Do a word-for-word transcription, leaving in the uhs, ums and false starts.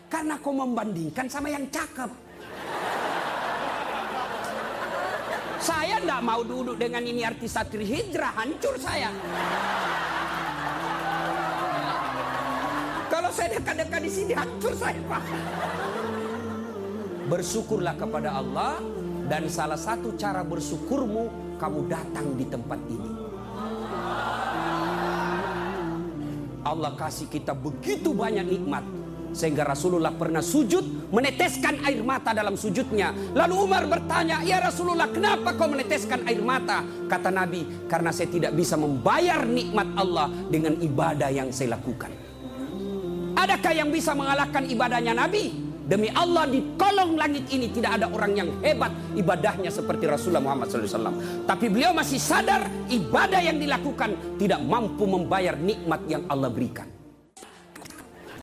Karena kau membandingkan sama yang cakep. Saya tidak mau duduk dengan ini artis Satri Hijrah, hancur saya. Kalau saya dekat-dekat di sini, hancur saya, Pak. Bersyukurlah kepada Allah, dan salah satu cara bersyukurmu, kamu datang di tempat ini. Allah kasih kita begitu banyak nikmat, sehingga Rasulullah pernah sujud meneteskan air mata dalam sujudnya. Lalu Umar bertanya, "Ya Rasulullah, kenapa kau meneteskan air mata?" Kata Nabi, "Karena saya tidak bisa membayar nikmat Allah dengan ibadah yang saya lakukan." Adakah yang bisa mengalahkan ibadahnya Nabi? Demi Allah, di kolong langit ini tidak ada orang yang hebat ibadahnya seperti Rasulullah Muhammad shallallahu alaihi wasallam. Tapi beliau masih sadar ibadah yang dilakukan tidak mampu membayar nikmat yang Allah berikan.